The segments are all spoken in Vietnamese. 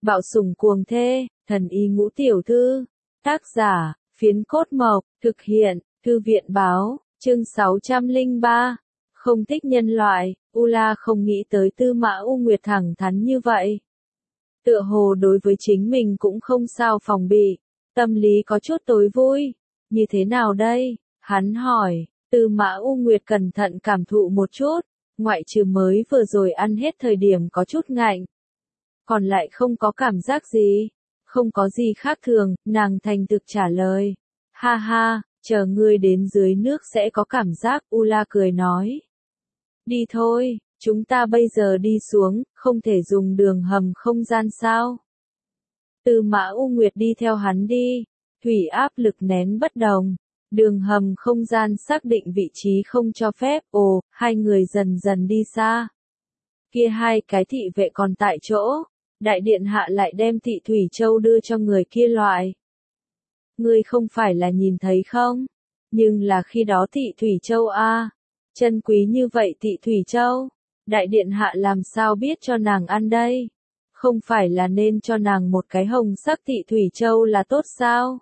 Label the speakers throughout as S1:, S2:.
S1: Bạo sủng cuồng thê, thần y ngũ tiểu thư. Tác giả, Phiến Cốt Mộc, thực hiện, Thư viện báo, chương 603. Không thích nhân loại, Ula không nghĩ tới Tư Mã U Nguyệt thẳng thắn như vậy. Tựa hồ đối với chính mình cũng không sao phòng bị, tâm lý có chút tối vui. Như thế nào đây? Hắn hỏi. Tư Mã U Nguyệt cẩn thận cảm thụ một chút, ngoại trừ mới vừa rồi ăn hết thời điểm có chút ngạnh. Còn lại không có cảm giác gì, không có gì khác thường, nàng thành thực trả lời. Ha ha, chờ ngươi đến dưới nước sẽ có cảm giác, Ula cười nói. Đi thôi, chúng ta bây giờ đi xuống, không thể dùng đường hầm không gian sao? Tư Mã U Nguyệt đi theo hắn đi, thủy áp lực nén bất đồng. Đường hầm không gian xác định vị trí không cho phép, hai người dần dần đi xa. Kia hai cái thị vệ còn tại chỗ, đại điện hạ lại đem thị thủy châu đưa cho người kia loại. Ngươi không phải là nhìn thấy không? Nhưng là khi đó thị thủy châu chân quý như vậy thị thủy châu, đại điện hạ làm sao biết cho nàng ăn đây? Không phải là nên cho nàng một cái hồng sắc thị thủy châu là tốt sao?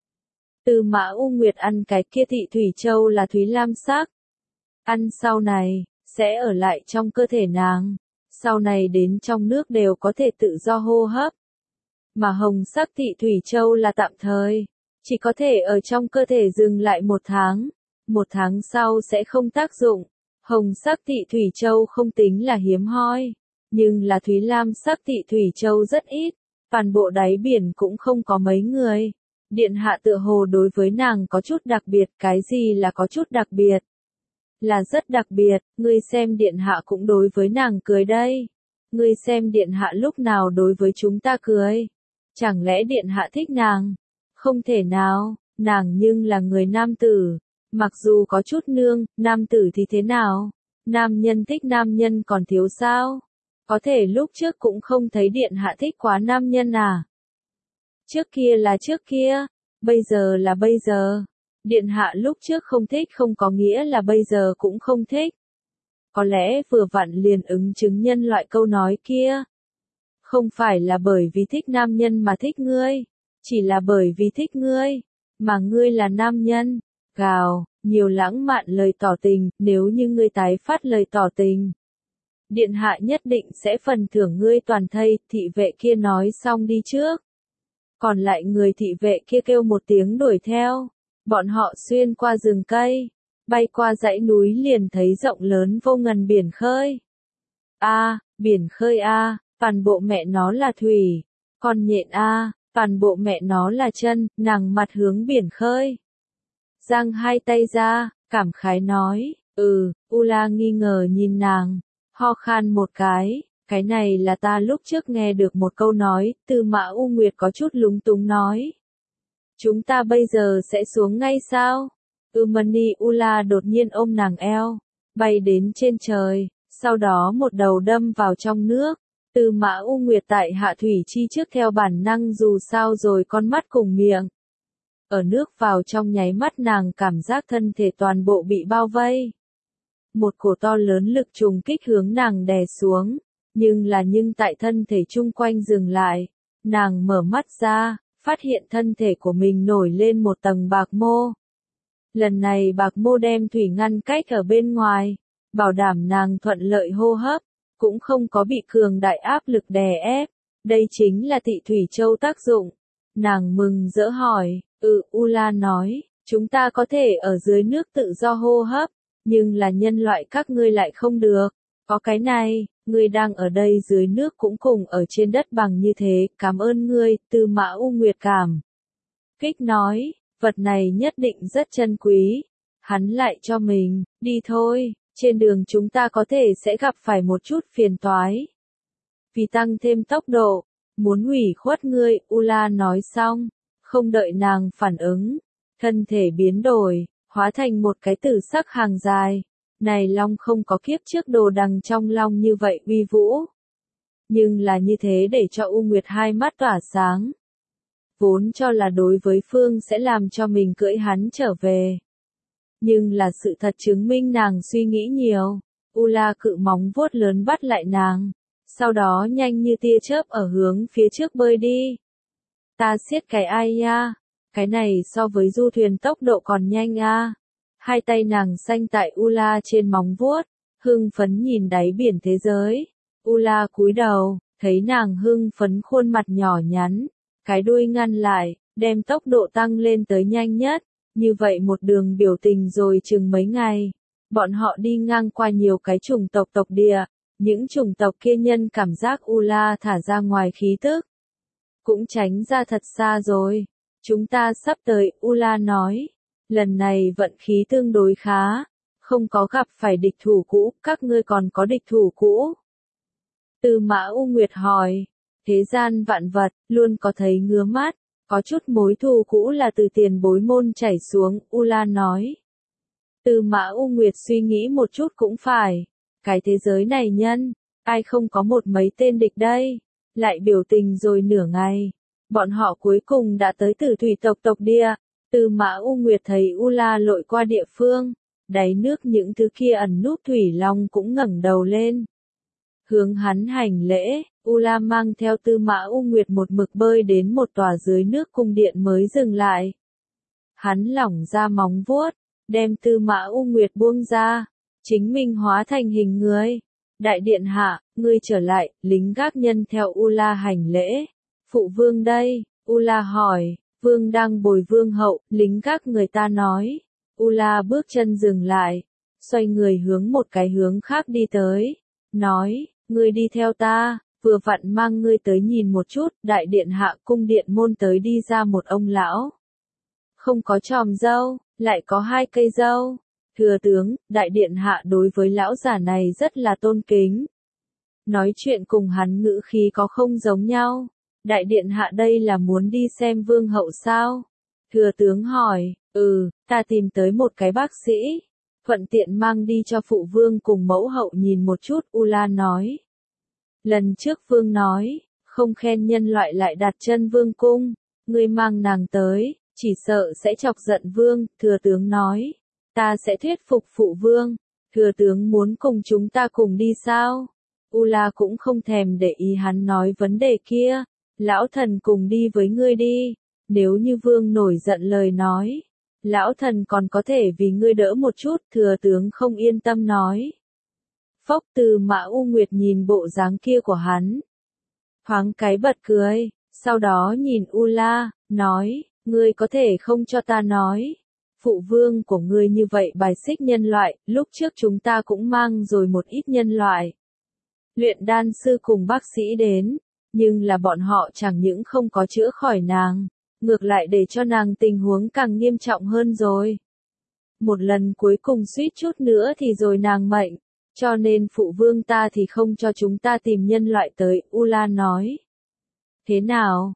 S1: Tư Mã U Nguyệt ăn cái kia thị thủy châu là thúy lam sắc. Ăn sau này, sẽ ở lại trong cơ thể nàng. Sau này đến trong nước đều có thể tự do hô hấp. Mà hồng sắc thị thủy châu là tạm thời. Chỉ có thể ở trong cơ thể dừng lại 1 tháng. 1 tháng sau sẽ không tác dụng. Hồng sắc thị thủy châu không tính là hiếm hoi. Nhưng là thúy lam sắc thị thủy châu rất ít. Toàn bộ đáy biển cũng không có mấy người. Điện hạ tựa hồ đối với nàng có chút đặc biệt, cái gì là có chút đặc biệt? Là rất đặc biệt, ngươi xem điện hạ cũng đối với nàng cười đây. Ngươi xem điện hạ lúc nào đối với chúng ta cười. Chẳng lẽ điện hạ thích nàng? Không thể nào, nàng nhưng là người nam tử. Mặc dù có chút nương, nam tử thì thế nào? Nam nhân thích nam nhân còn thiếu sao? Có thể lúc trước cũng không thấy điện hạ thích quá nam nhân à? Trước kia là trước kia, bây giờ là bây giờ. Điện hạ lúc trước không thích không có nghĩa là bây giờ cũng không thích. Có lẽ vừa vặn liền ứng chứng nhân loại câu nói kia. Không phải là bởi vì thích nam nhân mà thích ngươi, chỉ là bởi vì thích ngươi, mà ngươi là nam nhân. Gào, nhiều lãng mạn lời tỏ tình, nếu như ngươi tái phát lời tỏ tình. Điện hạ nhất định sẽ phần thưởng ngươi toàn thây, thị vệ kia nói xong đi trước. Còn lại người thị vệ kia kêu một tiếng đuổi theo. Bọn họ xuyên qua rừng cây, bay qua dãy núi liền thấy rộng lớn vô ngần biển khơi. Biển khơi toàn bộ mẹ nó là thủy. Con nhện toàn bộ mẹ nó là chân, nàng mặt hướng biển khơi. Giang hai tay ra, cảm khái nói, Ula nghi ngờ nhìn nàng, ho khan một cái. Cái này là ta lúc trước nghe được một câu nói, Tư Mã U Nguyệt có chút lúng túng nói. Chúng ta bây giờ sẽ xuống ngay sao? Mani Ula đột nhiên ôm nàng eo, bay đến trên trời, sau đó một đầu đâm vào trong nước. Tư Mã U Nguyệt tại hạ thủy chi trước theo bản năng dù sao rồi con mắt cùng miệng. Ở nước vào trong nháy mắt nàng cảm giác thân thể toàn bộ bị bao vây. Một cổ to lớn lực trùng kích hướng nàng đè xuống. Nhưng tại thân thể chung quanh dừng lại, nàng mở mắt ra, phát hiện thân thể của mình nổi lên một tầng bạc mô. Lần này bạc mô đem thủy ngăn cách ở bên ngoài, bảo đảm nàng thuận lợi hô hấp, cũng không có bị cường đại áp lực đè ép. Đây chính là thị thủy châu tác dụng. Nàng mừng rỡ hỏi, Ula nói, chúng ta có thể ở dưới nước tự do hô hấp, nhưng là nhân loại các ngươi lại không được. Có cái này, ngươi đang ở đây dưới nước cũng cùng ở trên đất bằng như thế, cảm ơn ngươi, Tư Mã U Nguyệt cảm kích nói, vật này nhất định rất chân quý. Hắn lại cho mình, đi thôi, trên đường chúng ta có thể sẽ gặp phải một chút phiền toái. Vì tăng thêm tốc độ, muốn hủy khuất ngươi, Ula nói xong, không đợi nàng phản ứng, thân thể biến đổi, hóa thành một cái tử sắc hàng dài. Này long không có kiếp trước đồ đằng trong long như vậy uy vũ. Nhưng là như thế để cho U Nguyệt hai mắt tỏa sáng. Vốn cho là đối với phương sẽ làm cho mình cưỡi hắn trở về. Nhưng là sự thật chứng minh nàng suy nghĩ nhiều. Ula cự móng vuốt lớn bắt lại nàng. sau đó nhanh như tia chớp ở hướng phía trước bơi đi. Ta siết cái ai ya, cái này so với du thuyền tốc độ còn nhanh a. Hai tay nàng xanh tại Ula trên móng vuốt, hưng phấn nhìn đáy biển thế giới. Ula cúi đầu, thấy nàng hưng phấn khuôn mặt nhỏ nhắn, cái đuôi ngăn lại, đem tốc độ tăng lên tới nhanh nhất, như vậy một đường biểu tình rồi chừng mấy ngày. Bọn họ đi ngang qua nhiều cái chủng tộc địa, những chủng tộc kia nhân cảm giác Ula thả ra ngoài khí tức. Cũng tránh ra thật xa rồi. Chúng ta sắp tới, Ula nói. Lần này vận khí tương đối khá. Không có gặp phải địch thủ cũ, các ngươi còn có địch thủ cũ. Tư Mã U Nguyệt hỏi. Thế gian vạn vật, luôn có thấy ngứa mắt. Có chút mối thù cũ là từ tiền bối môn chảy xuống, Ula nói. Tư Mã U Nguyệt suy nghĩ một chút cũng phải. Cái thế giới này nhân, ai không có một mấy tên địch đây. Lại biểu tình rồi nửa ngày. Bọn họ cuối cùng đã tới Tử thủy tộc địa. Tư Mã U Nguyệt thấy Ula lội qua địa phương. Đáy nước những thứ kia ẩn núp thủy long cũng ngẩng đầu lên. Hướng hắn hành lễ, Ula mang theo Tư Mã U Nguyệt một mực bơi đến một tòa dưới nước cung điện mới dừng lại. Hắn lỏng ra móng vuốt, đem Tư Mã U Nguyệt buông ra, chính mình hóa thành hình người. Đại điện hạ, ngươi trở lại, lính gác nhân theo Ula hành lễ. Phụ vương đây, Ula hỏi, vương đang bồi vương hậu, lính gác người ta nói. Ula bước chân dừng lại, xoay người hướng một cái hướng khác đi tới, nói, ngươi đi theo ta, vừa vặn mang ngươi tới nhìn một chút, đại điện hạ cung điện môn tới đi ra một ông lão. Không có chòm râu, lại có hai cây râu. Thừa tướng, đại điện hạ đối với lão giả này rất là tôn kính. Nói chuyện cùng hắn ngữ khí có không giống nhau. Đại điện hạ đây là muốn đi xem vương hậu sao? Thừa tướng hỏi, ta tìm tới một cái bác sĩ. Thuận tiện mang đi cho phụ vương cùng mẫu hậu nhìn một chút, Ula nói. Lần trước vương nói, không khen nhân loại lại đặt chân vương cung. Ngươi mang nàng tới, chỉ sợ sẽ chọc giận vương, thừa tướng nói. Ta sẽ thuyết phục phụ vương. Thừa tướng muốn cùng chúng ta cùng đi sao? Ula cũng không thèm để ý hắn nói vấn đề kia. Lão thần cùng đi với ngươi đi. Nếu như vương nổi giận lời nói. Lão thần còn có thể vì ngươi đỡ một chút, thừa tướng không yên tâm nói. Phốc Tư Mã U Nguyệt nhìn bộ dáng kia của hắn. Thoáng cái bật cười, sau đó nhìn Ula, nói, ngươi có thể không cho ta nói. Phụ vương của ngươi như vậy bài xích nhân loại, lúc trước chúng ta cũng mang rồi một ít nhân loại. Luyện đan sư cùng bác sĩ đến, nhưng là bọn họ chẳng những không có chữa khỏi nàng, ngược lại để cho nàng tình huống càng nghiêm trọng hơn rồi. Một lần cuối cùng suýt chút nữa thì rồi nàng mệnh, cho nên phụ vương ta thì không cho chúng ta tìm nhân loại tới, Ula nói. Thế nào,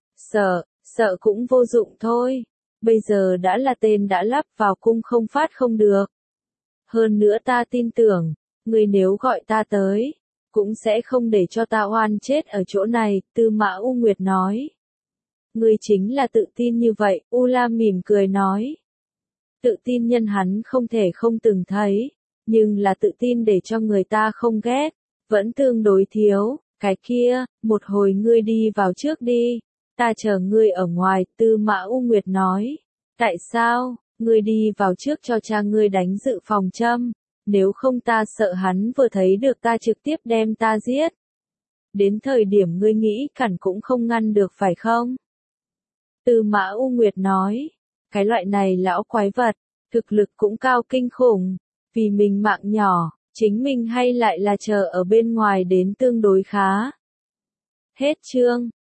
S1: sợ cũng vô dụng thôi. Bây giờ đã là tên đã lắp vào cung không phát không được. Hơn nữa ta tin tưởng, người nếu gọi ta tới, cũng sẽ không để cho ta oan chết ở chỗ này, Tư Mã U Nguyệt nói. Người chính là tự tin như vậy, Ula mỉm cười nói. Tự tin nhân hắn không thể không từng thấy, nhưng là tự tin để cho người ta không ghét, vẫn tương đối thiếu, cái kia, một hồi ngươi đi vào trước đi. Ta chờ ngươi ở ngoài, Tư Mã U Nguyệt nói. Tại sao, ngươi đi vào trước cho cha ngươi đánh dự phòng châm, nếu không ta sợ hắn vừa thấy được ta trực tiếp đem ta giết. Đến thời điểm ngươi nghĩ cản cũng không ngăn được phải không? Tư Mã U Nguyệt nói, cái loại này lão quái vật, thực lực cũng cao kinh khủng, vì mình mạng nhỏ, chính mình hay lại là chờ ở bên ngoài đến tương đối khá. Hết chương.